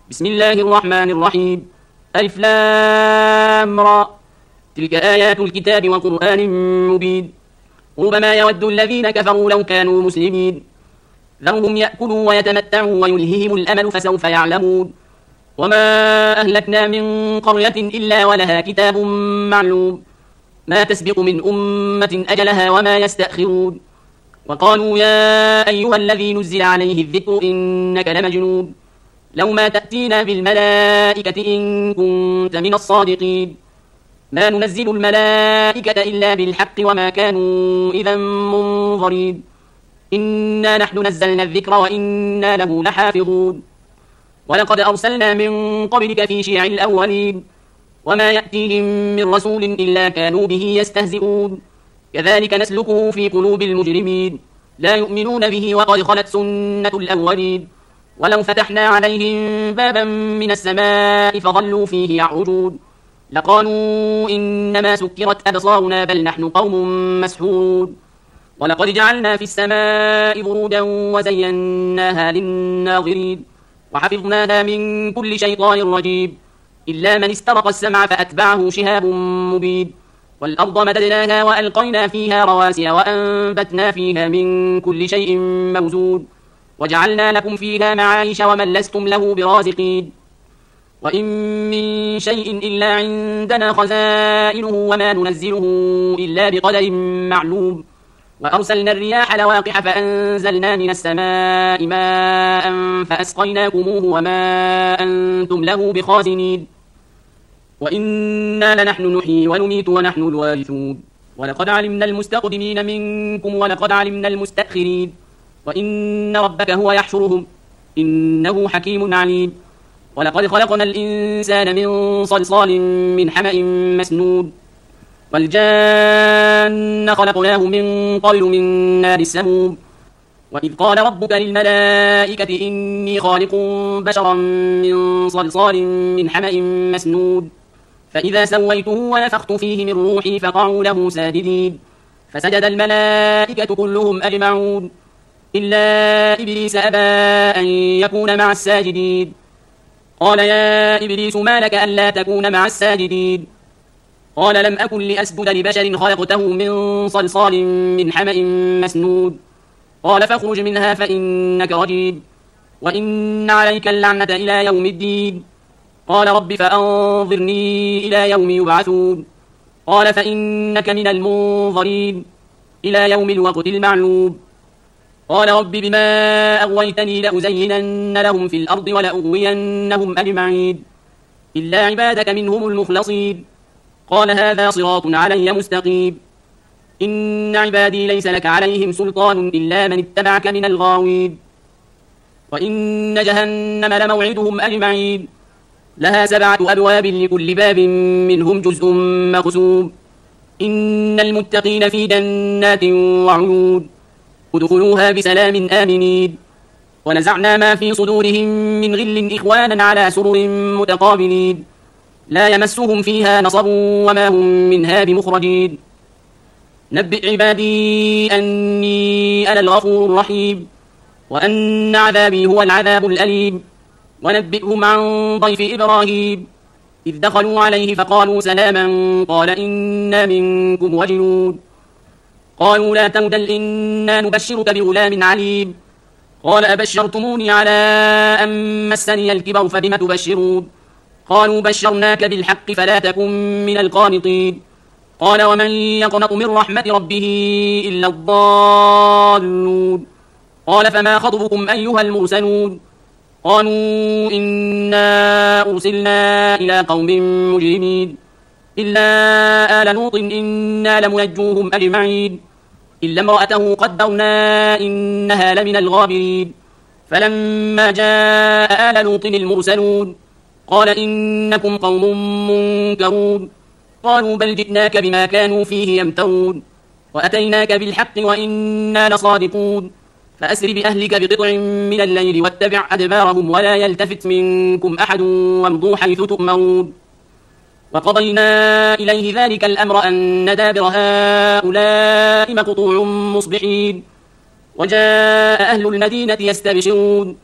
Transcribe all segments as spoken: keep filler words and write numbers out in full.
بسم الله الرحمن الرحيم. ألف لام را. تلك آيات الكتاب وقرآن مبين. ربما يود الذين كفروا لو كانوا مسلمين. ذرهم يأكلوا ويتمتعوا ويلههم الأمل فسوف يعلمون. وما أهلكنا من قرية إلا ولها كتاب معلوم. ما تسبق من أمة أجلها وما يستأخرون. وقالوا يا أيها الذي نزل عليه الذكر إنك لمجنون. لو ما تأتينا بالملائكة إن كنت من الصادقين. ما ننزل الملائكة إلا بالحق وما كانوا إذا منظرين. إنا نحن نزلنا الذكر وإنا له لحافظون. ولقد أرسلنا من قبلك في شيع الأولين. وما يأتيهم من رسول إلا كانوا به يستهزئون. كذلك نسلكه في قلوب المجرمين. لا يؤمنون به وقد خلت سنة الأولين. ولو فتحنا عليهم بابا من السماء فظلوا فيه يعرجون لقالوا إنما سكرت أبصارنا بل نحن قوم مسحورون. ولقد جعلنا في السماء برودا وزيناها للناظرين وحفظناها من كل شيطان رجيم إلا من استرق السمع فأتبعه شهاب مبين. والأرض مددناها وألقينا فيها رواسي وأنبتنا فيها من كل شيء موزون وجعلنا لكم فيها معايش ومن لستم له برازقين. وإن من شيء إلا عندنا خزائنه وما ننزله إلا بقدر معلوم. وأرسلنا الرياح لواقح فأنزلنا من السماء ماء فأسقيناكموه وما أنتم له بخازنين. وإنا لنحن نحيي ونميت ونحن الوارثون. ولقد علمنا المستقدمين منكم ولقد علمنا المستأخرين. وإن ربك هو يحشرهم إنه حكيم عليم. ولقد خلقنا الإنسان من صلصال من حمأ مسنود. والجان خلقناه من قبل من نار السموم. وإذ قال ربك للملائكة إني خالق بشرا من صلصال من حمأ مسنود. فإذا سويته ونفخت فيه من روحي فقعوا له ساجدين. فسجد الملائكة كلهم أجمعون إلا إبليس أبى أن يكون مع الساجدين. قال يا إبليس ما لك ألا تكون مع الساجدين. قال لم أكن لأسجد لبشر خلقته من صلصال من حمأ مسنود. قال فاخرج منها فإنك رجيم وإن عليك اللعنة إلى يوم الدين. قال رب فأنظرني إلى يوم يبعثون. قال فإنك من المنظرين إلى يوم الوقت المعلوم. قال رب بما أغويتني لأزينن لهم في الأرض ولأغوينهم أجمعين إلا عبادك منهم المخلصين. قال هذا صراط علي مستقيم. إن عبادي ليس لك عليهم سلطان إلا من اتبعك من الغاوين. وإن جهنم لموعدهم أجمعين لها سبعة أبواب لكل باب منهم جزء مقسوم. إن المتقين في جنات وعيون ادخلوها بسلام آمنين. ونزعنا ما في صدورهم من غل إخوانا على سرر متقابلين لا يمسهم فيها نصب وما هم منها بمخرجين. نبئ عبادي أني أنا الغفور الرحيم وأن عذابي هو العذاب الأليم. ونبئهم عن ضيف إبراهيم إذ دخلوا عليه فقالوا سلاما قال إنا منكم وجلون. قالوا لا توجل إنا نبشرك بغلام عليم. قال أبشرتموني على أن مسني الكبر فبم تبشرون. قالوا بشرناك بالحق فلا تكن من القانطين. قال ومن يقنط من رحمة ربه إلا الضالون. قال فما خطبكم أيها المرسلون. قالوا إنا أرسلنا إلى قوم مجرمين إلا آل لوط إنا لمنجوهم أجمعين إلا امرأته قدرنا إنها لمن الغابرين. فلما جاء آل لوط المرسلون قال إنكم قوم منكرون. قالوا بل جئناك بما كانوا فيه يمترون وأتيناك بالحق وإنا لصادقون. فأسر بأهلك بقطع من الليل واتبع أدبارهم ولا يلتفت منكم أحد وامضوا حيث تؤمرون. وقضينا إليه ذلك الأمر أن دابر هؤلاء مقطوع مصبحين. وجاء أهل المدينة يستبشرون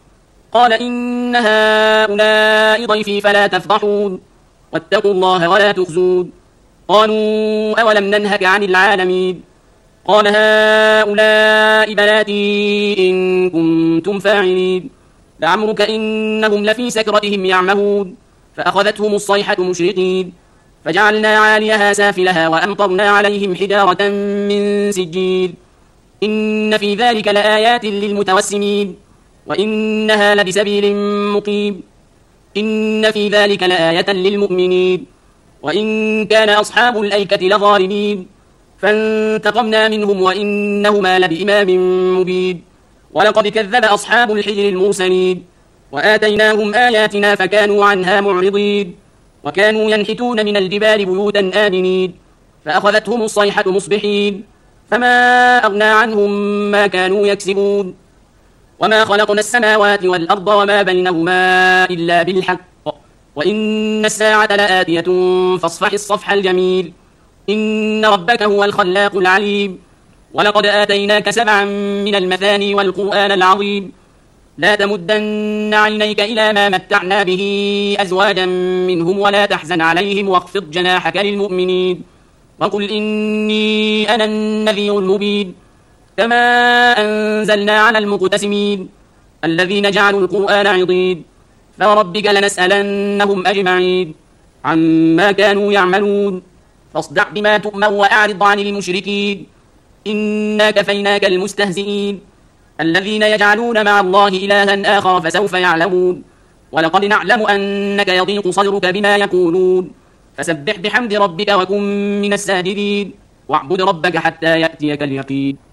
قال إن هؤلاء ضيفي فلا تفضحون واتقوا الله ولا تخزون قالوا أولم ننهك عن العالمين قال هؤلاء بناتي إن كنتم فاعلين لعمرك إنهم لفي سكرتهم يعمهون فأخذتهم الصيحة مشرقين فجعلنا عاليها سافلها وأمطرنا عليهم حجارة من سجيل إن في ذلك لآيات للمتوسمين وإنها لبسبيل مقيم إن في ذلك لآية للمؤمنين وإن كان أصحاب الأيكة لظالمين فانتقمنا منهم وإنهما لبإمام مبين ولقد كذب أصحاب الحجر المرسلين وآتيناهم آياتنا فكانوا عنها معرضين وكانوا ينحتون من الجبال بيوتا آمنين فأخذتهم الصيحة مصبحين فما أغنى عنهم ما كانوا يكسبون وما خلقنا السماوات والأرض وما بينهما إلا بالحق وإن الساعة لآتية فاصفح الصفح الجميل إن ربك هو الخلاق العليم ولقد آتيناك سبعا من المثاني والقرآن العظيم لا تمدن عينيك إلى ما متعنا به أزواجا منهم ولا تحزن عليهم واخفض جناحك للمؤمنين وقل إني أنا النذير المبين كما أنزلنا على المقتسمين الذين جعلوا القرآن عضين فربك لنسألنهم أجمعين عما كانوا يعملون فاصدع بما تؤمر وأعرض عن المشركين إنا كفيناك المستهزئين الذين يجعلون مع الله إلها آخر فسوف يعلمون ولقد نعلم أنك يضيق صدرك بما يقولون فسبح بحمد ربك وكن من الساجدين واعبد ربك حتى يأتيك اليقين